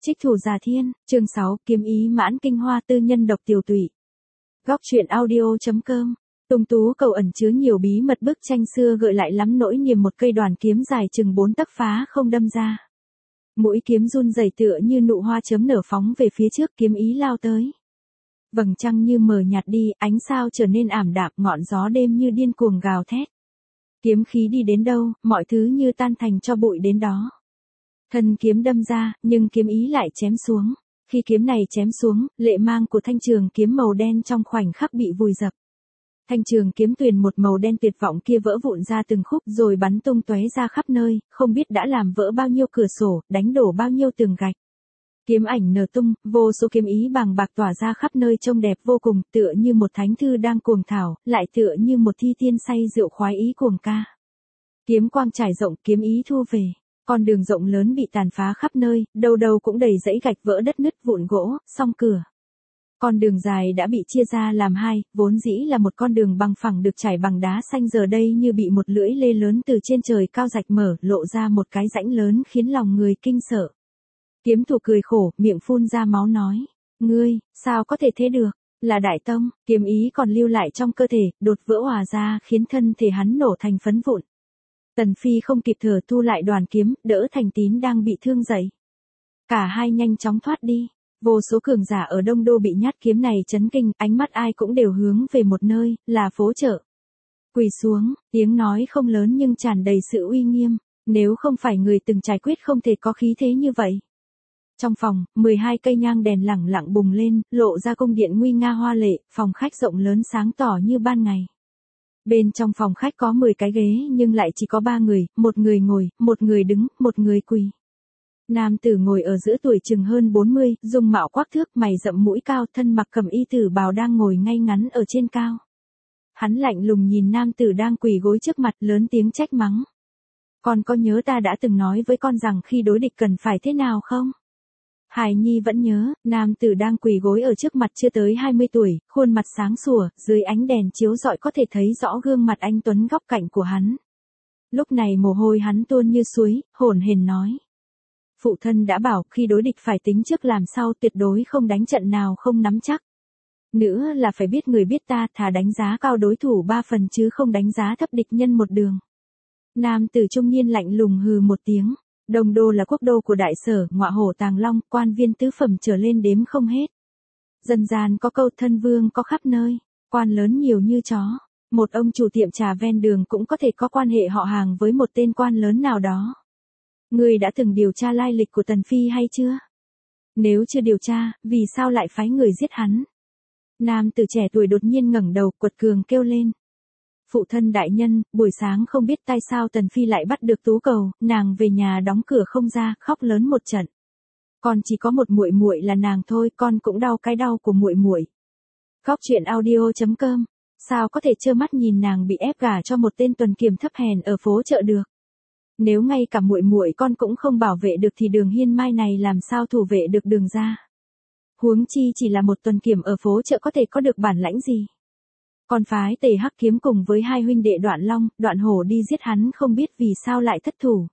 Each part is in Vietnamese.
Trích thủ Già Thiên, chương 6, kiếm ý mãn kinh hoa tư nhân độc tiểu tụy. Góc truyện audio.com. Tùng tú cầu ẩn chứa nhiều bí mật, bức tranh xưa gợi lại lắm nỗi niềm. Một cây đoàn kiếm dài chừng 4 tấc phá không đâm ra. Mũi kiếm run rẩy tựa như nụ hoa chớm nở phóng về phía trước, kiếm ý lao tới. Vầng trăng như mờ nhạt đi, ánh sao trở nên ảm đạm, ngọn gió đêm như điên cuồng gào thét. Kiếm khí đi đến đâu, mọi thứ như tan thành tro bụi đến đó. Thân kiếm đâm ra, nhưng kiếm ý lại chém xuống. Khi kiếm này chém xuống, lệ mang của thanh trường kiếm màu đen trong khoảnh khắc bị vùi dập. Thanh trường kiếm tuyền một màu đen tuyệt vọng kia vỡ vụn ra từng khúc rồi bắn tung tóe ra khắp nơi, không biết đã làm vỡ bao nhiêu cửa sổ, đánh đổ bao nhiêu tường gạch. Kiếm ảnh nở tung, vô số kiếm ý bàng bạc tỏa ra khắp nơi trông đẹp vô cùng, tựa như một thánh thư đang cuồng thảo, lại tựa như một thi tiên say rượu khoái ý cuồng ca. Kiếm quang trải rộng, kiếm ý thu về. Con đường rộng lớn bị tàn phá khắp nơi, đâu đâu cũng đầy dãy gạch vỡ đất nứt vụn gỗ, song cửa. Con đường dài đã bị chia ra làm hai, vốn dĩ là một con đường bằng phẳng được trải bằng đá xanh, giờ đây như bị một lưỡi lê lớn từ trên trời cao rạch mở, lộ ra một cái rãnh lớn khiến lòng người kinh sợ. Kiếm thủ cười khổ, miệng phun ra máu nói: "Ngươi, sao có thể thế được? Là đại tông." Kiếm ý còn lưu lại trong cơ thể, đột vỡ òa ra khiến thân thể hắn nổ thành phấn vụn. Tần Phi không kịp thở thu lại đoàn kiếm, đỡ Thành Tín đang bị thương dậy. Cả hai nhanh chóng thoát đi. Vô số cường giả ở Đông Đô bị nhát kiếm này chấn kinh, ánh mắt ai cũng đều hướng về một nơi, là phố chợ. Quỳ xuống, tiếng nói không lớn nhưng tràn đầy sự uy nghiêm, nếu không phải người từng trải quyết không thể có khí thế như vậy. Trong phòng, 12 cây nhang đèn lẳng lặng bùng lên, lộ ra cung điện nguy nga hoa lệ, phòng khách rộng lớn sáng tỏ như ban ngày. Bên trong phòng khách có 10 cái ghế nhưng lại chỉ có 3 người, một người ngồi, một người đứng, một người quỳ. Nam tử ngồi ở giữa tuổi chừng hơn 40, dung mạo quắc thước, mày rậm mũi cao, thân mặc cẩm y tử bào đang ngồi ngay ngắn ở trên cao. Hắn lạnh lùng nhìn nam tử đang quỳ gối trước mặt, lớn tiếng trách mắng: "Con có nhớ ta đã từng nói với con rằng khi đối địch cần phải thế nào không?" Hải Nhi vẫn nhớ. Nam tử đang quỳ gối ở trước mặt chưa tới 20 tuổi, khuôn mặt sáng sủa, dưới ánh đèn chiếu rọi có thể thấy rõ gương mặt anh tuấn góc cạnh của hắn. Lúc này mồ hôi hắn tuôn như suối, hổn hển nói: "Phụ thân đã bảo khi đối địch phải tính trước làm sau, tuyệt đối không đánh trận nào không nắm chắc. Nữa là phải biết người biết ta, thà đánh giá cao đối thủ 3 phần chứ không đánh giá thấp địch nhân một đường." Nam tử trung niên lạnh lùng hừ một tiếng. Đông Đô là quốc đô của Đại Sở, ngọa hổ tàng long, quan viên tứ phẩm trở lên đếm không hết. Dân gian có câu thân vương có khắp nơi, quan lớn nhiều như chó. Một ông chủ tiệm trà ven đường cũng có thể có quan hệ họ hàng với một tên quan lớn nào đó. Ngươi đã từng điều tra lai lịch của Tần Phi hay chưa? Nếu chưa điều tra, vì sao lại phái người giết hắn?" Nam tử trẻ tuổi đột nhiên ngẩng đầu, quật cường kêu lên: "Phụ thân đại nhân, buổi sáng không biết tại sao Tần Phi lại bắt được Tú Cầu, nàng về nhà đóng cửa không ra, khóc lớn một trận. Con chỉ có một muội muội là nàng thôi, con cũng đau cái đau của muội muội." Góc truyện audio.com. Sao có thể trơ mắt nhìn nàng bị ép gả cho một tên tuần kiềm thấp hèn ở phố chợ được? Nếu ngay cả muội muội con cũng không bảo vệ được thì Đường Hiên Mai này làm sao thủ vệ được Đường gia? Huống chi chỉ là một tuần kiềm ở phố chợ có thể có được bản lãnh gì? Con phái Tề Hắc Kiếm cùng với hai huynh đệ Đoạn Long, Đoạn Hổ đi giết hắn, không biết vì sao lại thất thủ.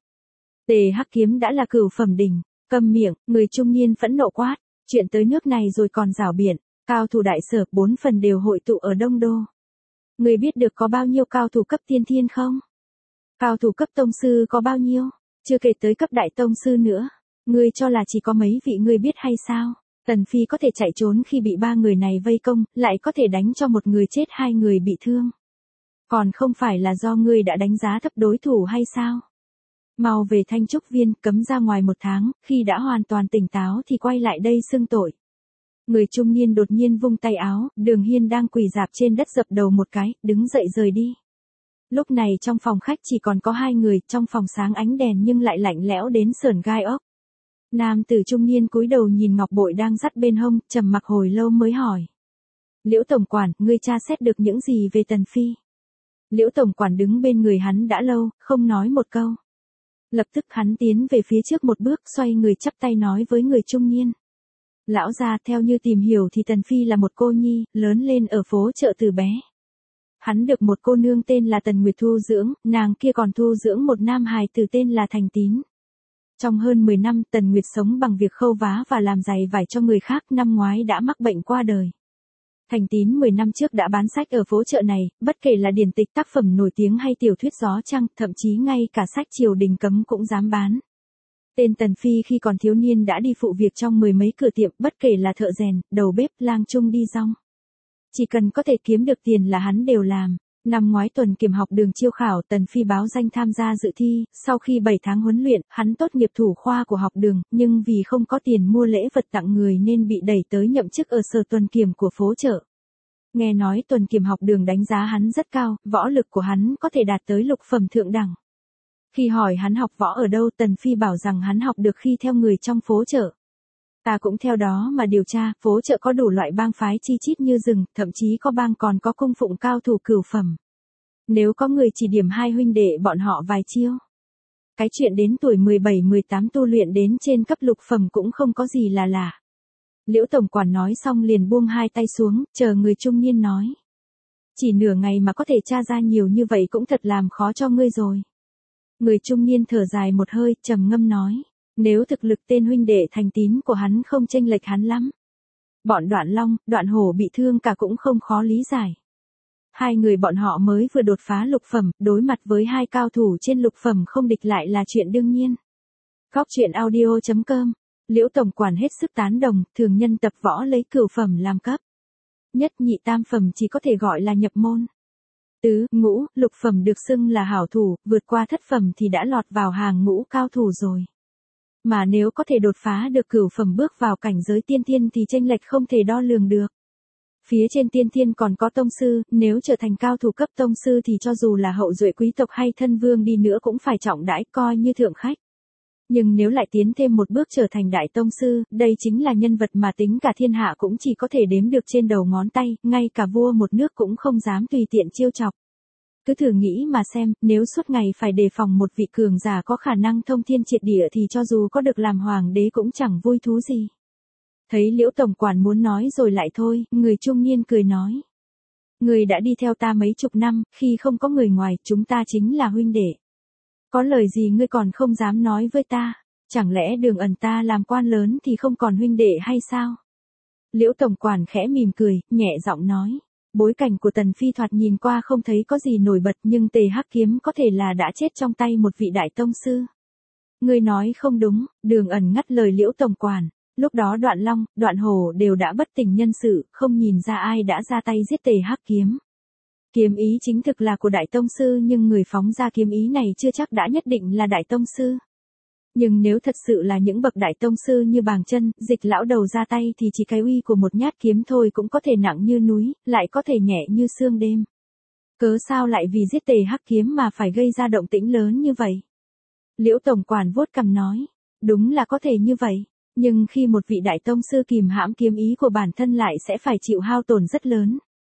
Tề Hắc Kiếm đã là cửu phẩm đỉnh. Câm miệng, người trung niên phẫn nộ quát: "Chuyện tới nước này rồi còn rảo biện, cao thủ Đại Sở 4 phần đều hội tụ ở Đông Đô. Người biết được có bao nhiêu cao thủ cấp tiên thiên không? Cao thủ cấp tông sư có bao nhiêu? Chưa kể tới cấp đại tông sư nữa. Ngươi cho là chỉ có mấy vị ngươi biết hay sao? Tần Phi có thể chạy trốn khi bị 3 người này vây công, lại có thể đánh cho một người chết 2 người bị thương. Còn không phải là do ngươi đã đánh giá thấp đối thủ hay sao? Mau về Thanh Trúc Viên, cấm ra ngoài 1 tháng, khi đã hoàn toàn tỉnh táo thì quay lại đây xưng tội." Người trung niên đột nhiên vung tay áo, Đường Hiên đang quỳ rạp trên đất dập đầu một cái, đứng dậy rời đi. Lúc này trong phòng khách chỉ còn có 2 người, trong phòng sáng ánh đèn nhưng lại lạnh lẽo đến sởn gai ốc. Nam tử trung niên cúi đầu nhìn ngọc bội đang dắt bên hông, trầm mặc hồi lâu mới hỏi: "Liễu tổng quản, ngươi tra xét được những gì về Tần Phi?" Liễu tổng quản đứng bên người hắn đã lâu, không nói một câu. Lập tức hắn tiến về phía trước một bước, xoay người chắp tay nói với người trung niên: "Lão gia, theo như tìm hiểu thì Tần Phi là một cô nhi, lớn lên ở phố chợ từ bé. Hắn được một cô nương tên là Tần Nguyệt thu dưỡng, nàng kia còn thu dưỡng một nam hài tử tên là Thành Tín. Trong hơn 10 năm, Tần Nguyệt sống bằng việc khâu vá và làm giày vải cho người khác, năm ngoái đã mắc bệnh qua đời. Thành Tín 10 năm trước đã bán sách ở phố chợ này, bất kể là điển tịch, tác phẩm nổi tiếng hay tiểu thuyết gió trăng, thậm chí ngay cả sách triều đình cấm cũng dám bán. Tên Tần Phi khi còn thiếu niên đã đi phụ việc trong mười mấy cửa tiệm, bất kể là thợ rèn, đầu bếp, lang trung đi rong. Chỉ cần có thể kiếm được tiền là hắn đều làm. Năm ngoái tuần kiểm học đường chiêu khảo, Tần Phi báo danh tham gia dự thi, sau khi 7 tháng huấn luyện, hắn tốt nghiệp thủ khoa của học đường, nhưng vì không có tiền mua lễ vật tặng người nên bị đẩy tới nhậm chức ở sở tuần kiểm của phố chợ. Nghe nói tuần kiểm học đường đánh giá hắn rất cao, võ lực của hắn có thể đạt tới lục phẩm thượng đẳng. Khi hỏi hắn học võ ở đâu, Tần Phi bảo rằng hắn học được khi theo người trong phố chợ. Ta cũng theo đó mà điều tra, phố chợ có đủ loại bang phái chi chít như rừng, thậm chí có bang còn có cung phụng cao thủ cửu phẩm. Nếu có người chỉ điểm hai huynh đệ bọn họ vài chiêu. Cái chuyện đến tuổi 17-18 tu luyện đến trên cấp lục phẩm cũng không có gì là lạ. Liễu tổng quản nói xong liền buông hai tay xuống, chờ người trung niên nói. Chỉ nửa ngày mà có thể tra ra nhiều như vậy cũng thật làm khó cho ngươi rồi. Người trung niên thở dài một hơi, trầm ngâm nói. Nếu thực lực tên huynh đệ Thành Tín của hắn không chênh lệch hắn lắm. Bọn Đoạn Long, Đoạn Hổ bị thương cả cũng không khó lý giải. Hai người bọn họ mới vừa đột phá lục phẩm, đối mặt với hai cao thủ trên lục phẩm không địch lại là chuyện đương nhiên. Góc truyện audio.com. Liễu tổng quản hết sức tán đồng, thường nhân tập võ lấy cửu phẩm làm cấp. Nhất nhị tam phẩm chỉ có thể gọi là nhập môn. Tứ, ngũ, lục phẩm được xưng là hảo thủ, vượt qua thất phẩm thì đã lọt vào hàng ngũ cao thủ rồi. Mà nếu có thể đột phá được cửu phẩm bước vào cảnh giới tiên thiên thì chênh lệch không thể đo lường được. Phía trên tiên thiên còn có tông sư, nếu trở thành cao thủ cấp tông sư thì cho dù là hậu duệ quý tộc hay thân vương đi nữa cũng phải trọng đãi coi như thượng khách. Nhưng nếu lại tiến thêm một bước trở thành đại tông sư, đây chính là nhân vật mà tính cả thiên hạ cũng chỉ có thể đếm được trên đầu ngón tay, ngay cả vua một nước cũng không dám tùy tiện chiêu chọc. Cứ thử nghĩ mà xem, nếu suốt ngày phải đề phòng một vị cường giả có khả năng thông thiên triệt địa thì cho dù có được làm hoàng đế cũng chẳng vui thú gì. Thấy Liễu tổng quản muốn nói rồi lại thôi, người trung niên cười nói. Người đã đi theo ta mấy chục năm, khi không có người ngoài, chúng ta chính là huynh đệ. Có lời gì ngươi còn không dám nói với ta, chẳng lẽ Đường Ẩn ta làm quan lớn thì không còn huynh đệ hay sao? Liễu tổng quản khẽ mỉm cười, nhẹ giọng nói. Bối cảnh của Tần Phi thoạt nhìn qua không thấy có gì nổi bật nhưng Tề Hắc Kiếm có thể là đã chết trong tay một vị đại tông sư. Ngươi nói không đúng, Đường Ẩn ngắt lời Liễu tổng quản. Lúc đó Đoạn Long, Đoạn Hổ đều đã bất tỉnh nhân sự, không nhìn ra ai đã ra tay giết Tề Hắc Kiếm. Kiếm ý chính thực là của đại tông sư nhưng người phóng ra kiếm ý này chưa chắc đã nhất định là đại tông sư. Nhưng nếu thật sự là những bậc đại tông sư như Bàng Chân, Dịch lão đầu ra tay thì chỉ cái uy của một nhát kiếm thôi cũng có thể nặng như núi, lại có thể nhẹ như sương đêm. Cớ sao lại vì giết Tề Hắc Kiếm mà phải gây ra động tĩnh lớn như vậy? Liễu tổng quản vuốt cằm nói, đúng là có thể như vậy, nhưng khi một vị đại tông sư kìm hãm kiếm ý của bản thân lại sẽ phải chịu hao tổn rất lớn.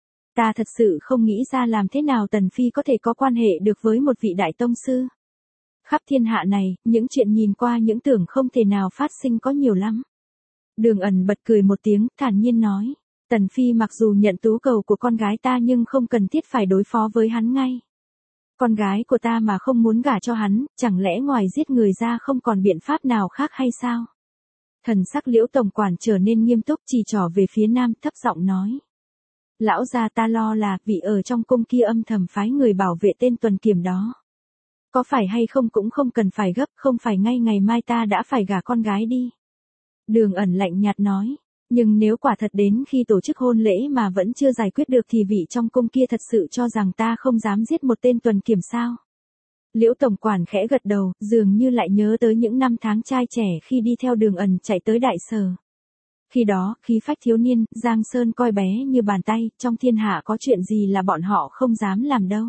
Ta thật sự không nghĩ ra làm thế nào Tần Phi có thể có quan hệ được với một vị đại tông sư. Khắp thiên hạ này, những chuyện nhìn qua những tưởng không thể nào phát sinh có nhiều lắm. Đường Ẩn bật cười một tiếng, thản nhiên nói. Tần Phi mặc dù nhận tú cầu của con gái ta nhưng không cần thiết phải đối phó với hắn ngay. Con gái của ta mà không muốn gả cho hắn, chẳng lẽ ngoài giết người ra không còn biện pháp nào khác hay sao? Thần sắc Liễu tổng quản trở nên nghiêm túc, chỉ trỏ về phía nam, thấp giọng nói. Lão gia ta lo là vị ở trong cung kia âm thầm phái người bảo vệ tên tuần kiểm đó. Có phải hay không cũng không cần phải gấp, không phải ngay ngày mai ta đã phải gả con gái đi. Đường Ẩn lạnh nhạt nói, nhưng nếu quả thật đến khi tổ chức hôn lễ mà vẫn chưa giải quyết được thì vị trong cung kia thật sự cho rằng ta không dám giết một tên tuần kiểm sao? Liễu tổng quản khẽ gật đầu, dường như lại nhớ tới những năm tháng trai trẻ khi đi theo Đường Ẩn chạy tới Đại Sở. Khi đó, khí phách thiếu niên, Giang Sơn coi bé như bàn tay, trong thiên hạ có chuyện gì là bọn họ không dám làm đâu.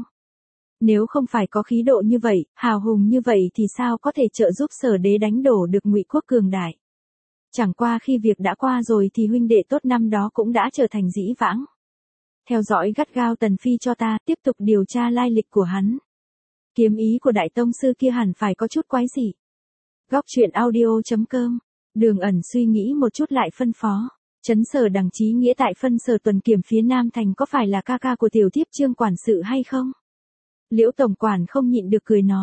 Nếu không phải có khí độ như vậy, hào hùng như vậy thì sao có thể trợ giúp Sở đế đánh đổ được Ngụy quốc cường đại. Chẳng qua khi việc đã qua rồi thì huynh đệ tốt năm đó cũng đã trở thành dĩ vãng. Theo dõi gắt gao Tần Phi cho ta, tiếp tục điều tra lai lịch của hắn. Kiếm ý của đại tông sư kia hẳn phải có chút quái dị. Góc truyện audio.com. Đường Ẩn suy nghĩ một chút lại phân phó. Trấn Sở Đằng Chí Nghĩa tại phân sở tuần kiểm phía Nam Thành có phải là ca ca của tiểu thiếp Trương quản sự hay không? Liễu tổng quản không nhịn được cười nói.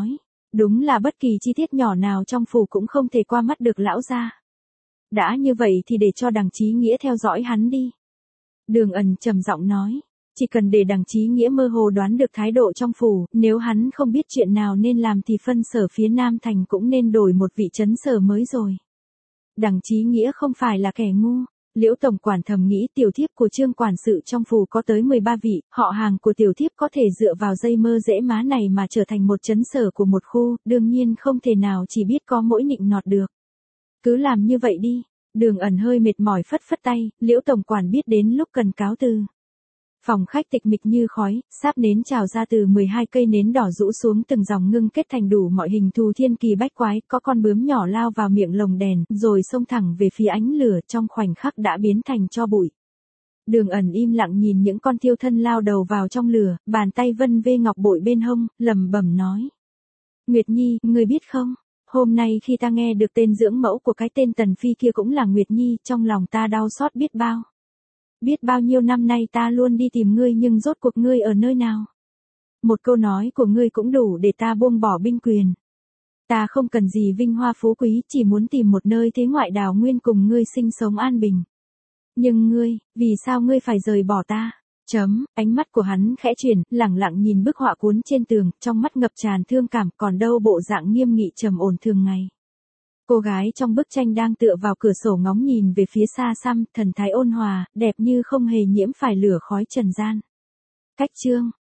Đúng là bất kỳ chi tiết nhỏ nào trong phủ cũng không thể qua mắt được lão gia. Đã như vậy thì để cho Đằng Chí Nghĩa theo dõi hắn đi. Đường Ẩn trầm giọng nói. Chỉ cần để Đằng Chí Nghĩa mơ hồ đoán được thái độ trong phủ, nếu hắn không biết chuyện nào nên làm thì phân sở phía Nam Thành cũng nên đổi một vị trấn sở mới rồi. Đằng Chí Nghĩa không phải là kẻ ngu. Liễu tổng quản thầm nghĩ tiểu thiếp của Trương quản sự trong phủ có tới 13 vị, họ hàng của tiểu thiếp có thể dựa vào dây mơ rễ má này mà trở thành một trấn sở của một khu, đương nhiên không thể nào chỉ biết có mỗi nịnh nọt được. Cứ làm như vậy đi. Đường Ẩn hơi mệt mỏi phất phất tay, Liễu tổng quản biết đến lúc cần cáo từ. Phòng khách tịch mịch như khói, sáp nến trào ra từ 12 cây nến đỏ rũ xuống từng dòng ngưng kết thành đủ mọi hình thù thiên kỳ bách quái, có con bướm nhỏ lao vào miệng lồng đèn, rồi xông thẳng về phía ánh lửa, trong khoảnh khắc đã biến thành tro bụi. Đường Ẩn im lặng nhìn những con thiêu thân lao đầu vào trong lửa, bàn tay vân vê ngọc bội bên hông, lẩm bẩm nói. Nguyệt Nhi, ngươi biết không? Hôm nay khi ta nghe được tên dưỡng mẫu của cái tên Tần Phi kia cũng là Nguyệt Nhi, trong lòng ta đau xót biết bao. Biết bao nhiêu năm nay ta luôn đi tìm ngươi nhưng rốt cuộc ngươi ở nơi nào? Một câu nói của ngươi cũng đủ để ta buông bỏ binh quyền. Ta không cần gì vinh hoa phú quý, chỉ muốn tìm một nơi thế ngoại đào nguyên cùng ngươi sinh sống an bình. Nhưng ngươi, vì sao ngươi phải rời bỏ ta? Ánh mắt của hắn khẽ chuyển, lẳng lặng nhìn bức họa cuốn trên tường, trong mắt ngập tràn thương cảm, còn đâu bộ dạng nghiêm nghị trầm ổn thường ngày. Cô gái trong bức tranh đang tựa vào cửa sổ ngóng nhìn về phía xa xăm, thần thái ôn hòa, đẹp như không hề nhiễm phải lửa khói trần gian. Cách chương